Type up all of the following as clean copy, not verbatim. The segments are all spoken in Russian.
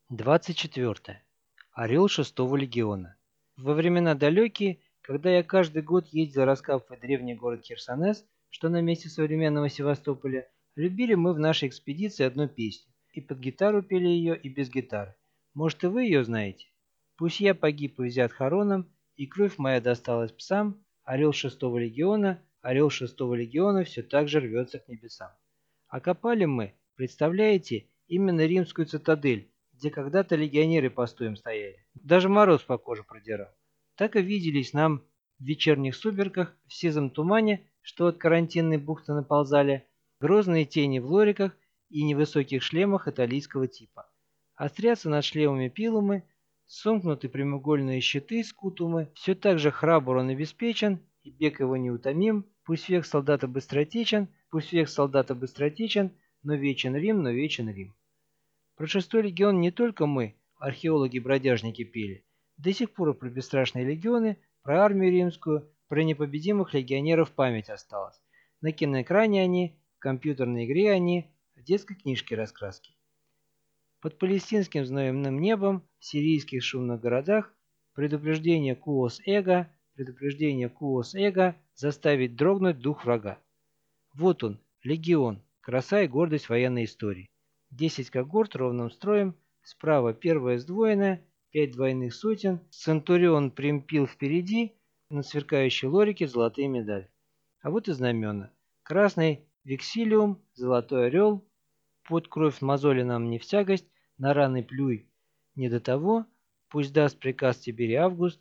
24. Орел шестого легиона. Во времена далекие, когда я каждый год ездил раскапывать древний город Херсонес, что на месте современного Севастополя, любили мы в нашей экспедиции одну песню. И под гитару пели ее, и без гитары. Может, и вы ее знаете? Пусть я погиб и взят хороном, и кровь моя досталась псам, орел шестого легиона все так же рвется к небесам. А копали мы, представляете, именно римскую цитадель, где когда-то легионеры постоем стояли. Даже мороз по коже продирал. Так и виделись нам в вечерних сумерках в сизом тумане, что от карантинной бухты наползали, грозные тени в лориках и невысоких шлемах италийского типа. Острятся над шлемами пилумы, сомкнуты прямоугольные щиты скутумы, все так же храбр он обеспечен, и бег его неутомим, пусть век солдата быстротечен, но вечен Рим. Про шестой легион не только мы, археологи-бродяжники, пели. До сих пор про бесстрашные легионы, про армию римскую, про непобедимых легионеров память осталась. На киноэкране они, в компьютерной игре они, в детской книжке раскраски. Под палестинским знойным небом, в сирийских шумных городах, предупреждение Куос-Эго заставить дрогнуть дух врага. Вот он, легион, краса и гордость военной истории. 10 когорт ровным строем, справа первая сдвоенная, 5 двойных сотен, центурион примпил впереди, на сверкающей лорике золотые медали. А вот и знамена. Красный вексилиум, золотой орел, под кровь мозоли нам не в тягость, на раны плюй. Не до того, пусть даст приказ Тиберий Август,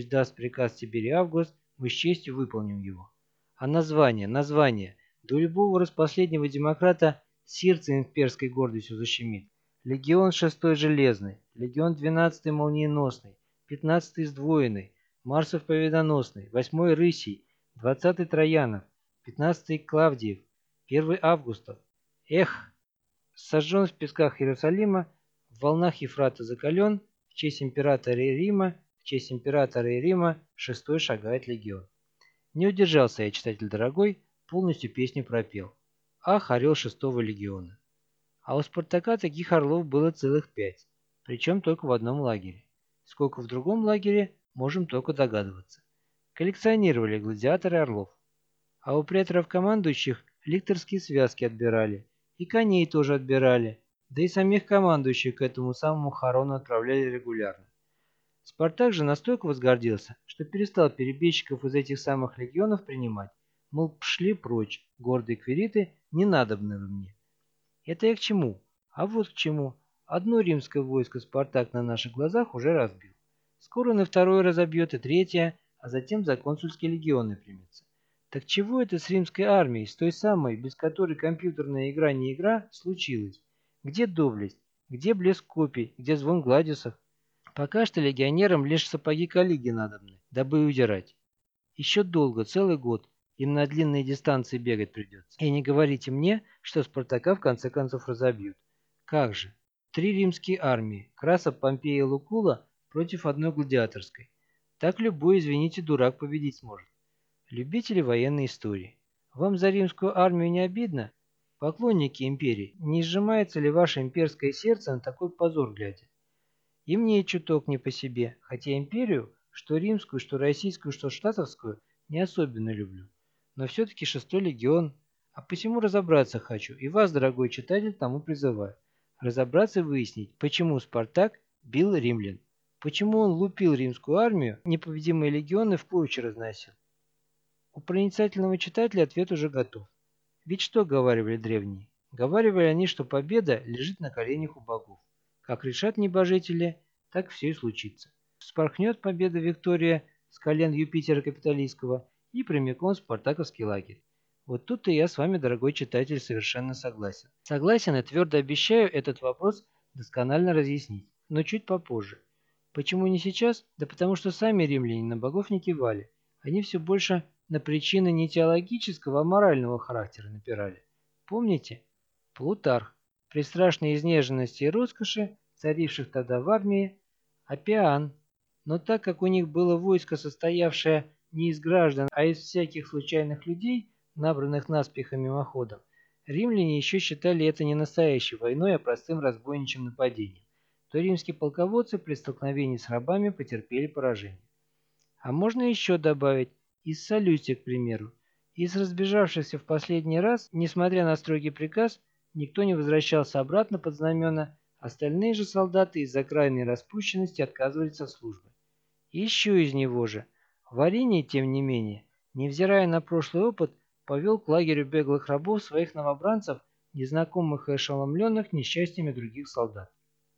мы с честью выполним его. А название, до любого распоследнего демократа сердце имперской гордостью защемит. Легион 6 железный, легион 12 молниеносный, 15 сдвоенный, Марсов победоносный, 8 рысий, 20 Троянов, 15 Клавдиев, 1 Августов. Эх, сожжен в песках Иерусалима, в волнах Ефрата закален, в честь императора и Рима, шестой шагает легион. Не удержался я, читатель дорогой, полностью песню пропел. Ах, орел шестого легиона. А у Спартака таких орлов было целых 5, причем только в одном лагере. Сколько в другом лагере, можем только догадываться. Коллекционировали гладиаторы орлов. А у преторов командующих ликторские связки отбирали, и коней тоже отбирали, да и самих командующих к этому самому хорону отправляли регулярно. Спартак же настолько возгордился, что перестал перебежчиков из этих самых легионов принимать, мол, пшли прочь, гордые квириты, не надобны вы мне. Это я к чему? А вот к чему. Одно римское войско Спартак на наших глазах уже разбил. Скоро он и второе разобьет, и третье, а затем за консульские легионы примется. Так чего это с римской армией, с той самой, без которой компьютерная игра не игра, случилось? Где доблесть? Где блеск копий? Где звон гладиусов? Пока что легионерам лишь сапоги Калиги надобны, дабы удирать. Еще долго, целый год, им на длинные дистанции бегать придется. И не говорите мне, что Спартака в конце концов разобьют. Как же? 3 римские армии, Краса, Помпея и Лукула против одной гладиаторской. Так любой, извините, дурак победить сможет. Любители военной истории. Вам за римскую армию не обидно? Поклонники империи, не сжимается ли ваше имперское сердце на такой позор глядя? И мне чуток не по себе, хотя империю, что римскую, что российскую, что штатовскую, не особенно люблю. Но все-таки шестой легион. А посему разобраться хочу, и вас, дорогой читатель, тому призываю. Разобраться и выяснить, почему Спартак бил римлян. Почему он лупил римскую армию, непобедимые легионы в клочья разносил. У проницательного читателя ответ уже готов. Ведь что говаривали древние? Говаривали они, что победа лежит на коленях у богов. Как решат небожители, так все и случится. Вспорхнет победа Виктория с колен Юпитера Капитолийского и прямиком в спартаковский лагерь. Вот тут-то я с вами, дорогой читатель, совершенно согласен. Согласен и твердо обещаю этот вопрос досконально разъяснить, но чуть попозже. Почему не сейчас? Да потому что сами римляне на богов не кивали. Они все больше на причины не теологического, а морального характера напирали. Помните? Плутарх. При страшной изнеженности и роскоши, царивших тогда в армии, Аппиан. Но так как у них было войско, состоявшее не из граждан, а из всяких случайных людей, набранных наспех и мимоходом, римляне еще считали это не настоящей войной, а простым разбойничьим нападением. то римские полководцы при столкновении с рабами потерпели поражение. А можно еще добавить из Салюстия, к примеру. Из разбежавшихся в последний раз, несмотря на строгий приказ, никто не возвращался обратно под знамена, остальные же солдаты из-за крайней распущенности отказывались от службы. И еще из него же. Варений, тем не менее, невзирая на прошлый опыт, повел к лагерю беглых рабов своих новобранцев, незнакомых и ошеломленных несчастьями других солдат.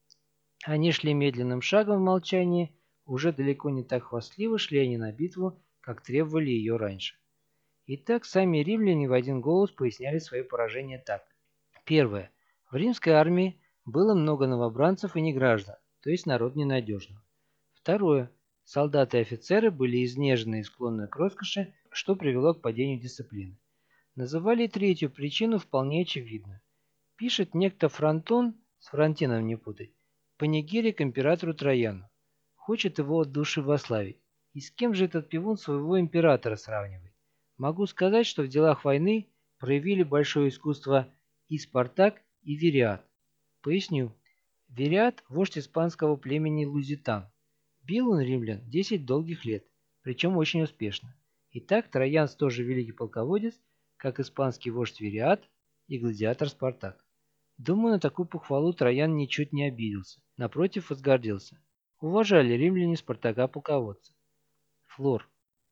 Они шли медленным шагом в молчании, уже далеко не так хвастливо шли они на битву, как требовали ее раньше. Итак, сами римляне в один голос поясняли свои поражения так. Первое. В римской армии было много новобранцев и неграждан, то есть народ ненадежный. Второе. Солдаты и офицеры были изнежены и склонны к роскоши, что привело к падению дисциплины. Называли третью причину вполне очевидную. Пишет некто Фронтон, с Фронтином не путать, панигирик императору Трояну. Хочет его от души восславить. И с кем же этот пивун своего императора сравнивает? Могу сказать, что в делах войны проявили большое искусство и Спартак, и Вириат. Поясню. Вириат – вождь испанского племени Лузитан. Бил он римлян 10 долгих лет, причем очень успешно. Итак, Троян тоже великий полководец, как испанский вождь Вириат и гладиатор Спартак. Думаю, на такую похвалу Троян ничуть не обиделся, напротив, возгордился. Уважали римляне Спартака-полководца. Флор.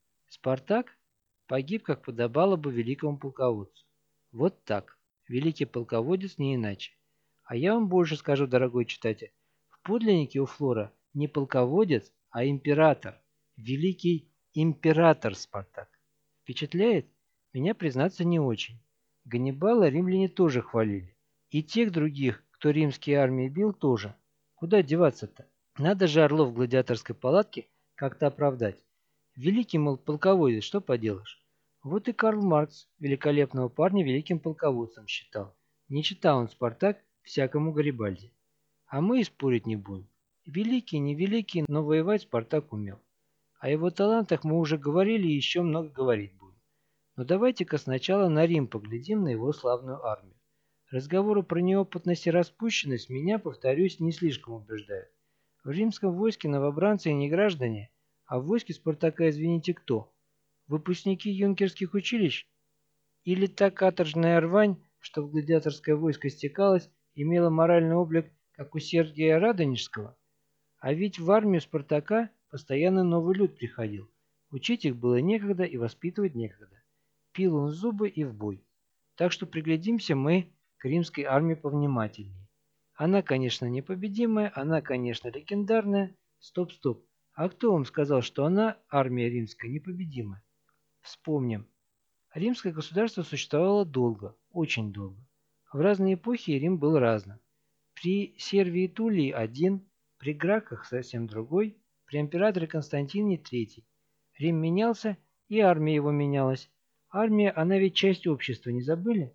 Спартак погиб, как подобало бы великому полководцу. Вот так. Великий полководец не иначе. А я вам больше скажу, дорогой читатель. В подлиннике у Флора не полководец, а император. Великий император Спартак. Впечатляет? Меня, признаться, не очень. Ганнибала римляне тоже хвалили. И тех других, кто римские армии бил, тоже. Куда деваться-то? Надо же орлов в гладиаторской палатке как-то оправдать. Великий, мол, полководец, что поделаешь? Вот и Карл Маркс великолепного парня великим полководцем считал. Не читал он «Спартак» всякому Гарибальди. А мы и спорить не будем. Великий, невеликий, но воевать Спартак умел. О его талантах мы уже говорили и еще много говорить будем. Но давайте-ка сначала на Рим поглядим, на его славную армию. Разговоры про неопытность и распущенность меня, повторюсь, не слишком убеждают. В римском войске новобранцы и не граждане, а в войске Спартака, извините, кто? Выпускники юнкерских училищ? Или та каторжная рвань, что в гладиаторское войско стекалась, имела моральный облик, как у Сергия Радонежского? А ведь в армию Спартака постоянно новый люд приходил. Учить их было некогда и воспитывать некогда. Пил он зубы и в бой. Так что приглядимся мы к римской армии повнимательнее. Она, конечно, непобедимая, она, конечно, легендарная. Стоп, стоп. А кто вам сказал, что она, армия римская, непобедимая? Вспомним. Римское государство существовало долго, очень долго. В разные эпохи Рим был разным. При Сервии Туллии один, при Граках совсем другой, при императоре Константине третий. Рим менялся, и армия его менялась. Армия, она ведь часть общества, не забыли?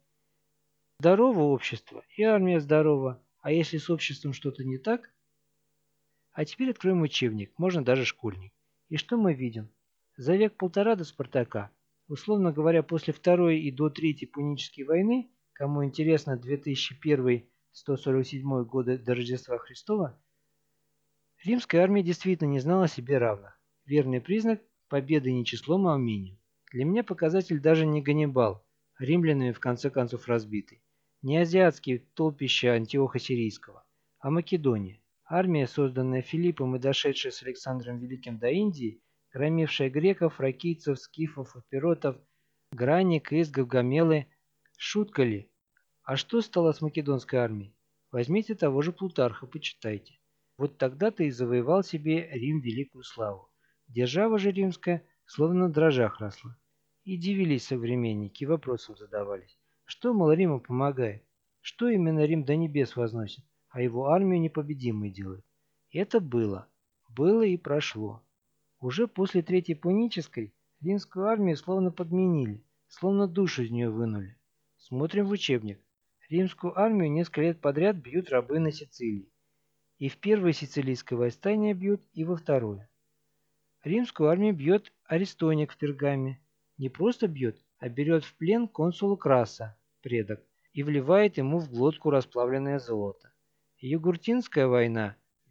Здорово общество, и армия здорова, а если с обществом что-то не так? А теперь откроем учебник, можно даже школьник. И что мы видим? За век-полтора до Спартака, условно говоря, после Второй и до Третьей Пунической войны, кому интересно 2001-147 годы до Рождества Христова, римская армия действительно не знала себе равных. Верный признак – победы не числом, а умением. Для меня показатель даже не Ганнибал, римлянами в конце концов разбитый, не азиатские толпища Антиоха Сирийского, а Македония. Армия, созданная Филиппом и дошедшая с Александром Великим до Индии, громившая греков, фракийцев, скифов, эпиротов, гранник, изгов, гамелы. Шутка ли? А что стало с македонской армией? Возьмите того же Плутарха, почитайте. Вот тогда-то и завоевал себе Рим великую славу. Держава же римская словно на дрожжах росла. И дивились современники, и вопросом задавались. Что, мол, Риму помогает? Что именно Рим до небес возносит, а его армию непобедимой делает? Это было. Было и прошло. Уже после Третьей Пунической римскую армию словно подменили, словно душу из нее вынули. Смотрим в учебник. Римскую армию несколько лет подряд бьют рабы на Сицилии. И в первое сицилийское восстание бьют, и во второе. Римскую армию бьет Аристоник в Пергаме. Не просто бьет, а берет в плен консула Краса, предок, и вливает ему в глотку расплавленное золото. Югуртинская война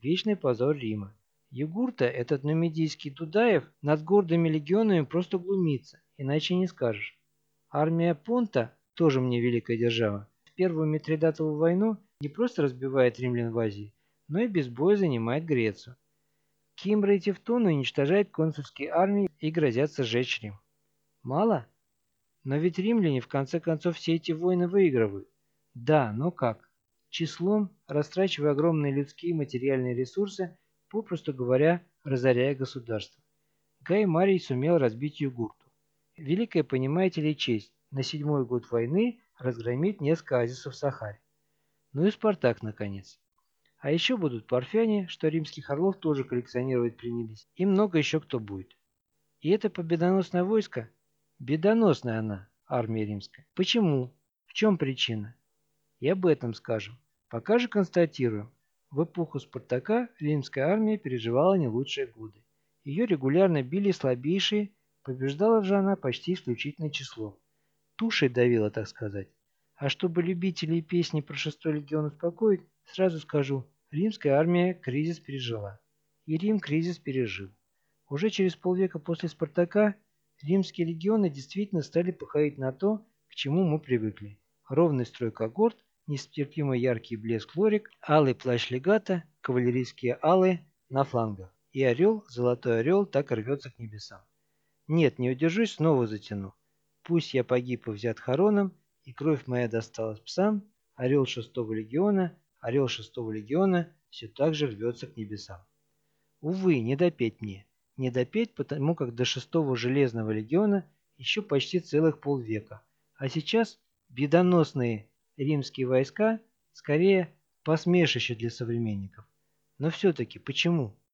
вечный позор Рима. Югурта, этот нумидийский Дудаев, над гордыми легионами просто глумится, иначе не скажешь. Армия Понта, тоже мне великая держава, в Первую Митридатову войну не просто разбивает римлян в Азии, но и без боя занимает Грецию. Кимры и Тевтоны уничтожают консульские армии и грозятся сжечь Рим. Мало? Но ведь римляне в конце концов все эти войны выигрывают. Да, но как? Числом, растрачивая огромные людские и материальные ресурсы, попросту говоря, разоряя государство. Гай Марий сумел разбить Югурту. Великая, понимаете ли, честь на 7-й год войны разгромить несколько оазисов в Сахаре. Ну и Спартак, наконец. А еще будут парфяне, что римских орлов тоже коллекционировать принялись. И много еще кто будет. И это победоносное войско? Бедоносная она, армия римская. Почему? В чем причина? И об этом скажем. Пока же констатируем. В эпоху Спартака римская армия переживала не лучшие годы. Ее регулярно били слабейшие, побеждала же она почти исключительное число. Тушей давила, так сказать. А чтобы любителей песни про 6-й легион успокоить, сразу скажу, римская армия кризис пережила. И Рим кризис пережил. Уже через полвека после Спартака римские легионы действительно стали походить на то, к чему мы привыкли. Ровный строй когорт, нестерпимо яркий блеск лорик, алый плащ легата, кавалерийские алы на флангах. И орел, золотой орел, так рвется к небесам. Нет, не удержусь, снова затяну. Пусть я погиб и взят Хароном, и кровь моя досталась псам, орел 6-го легиона все так же рвется к небесам. Увы, не допеть мне. Не допеть, потому как до 6-го железного легиона еще почти целых полвека. А сейчас бедоносные римские войска скорее посмешище для современников. Но все-таки почему?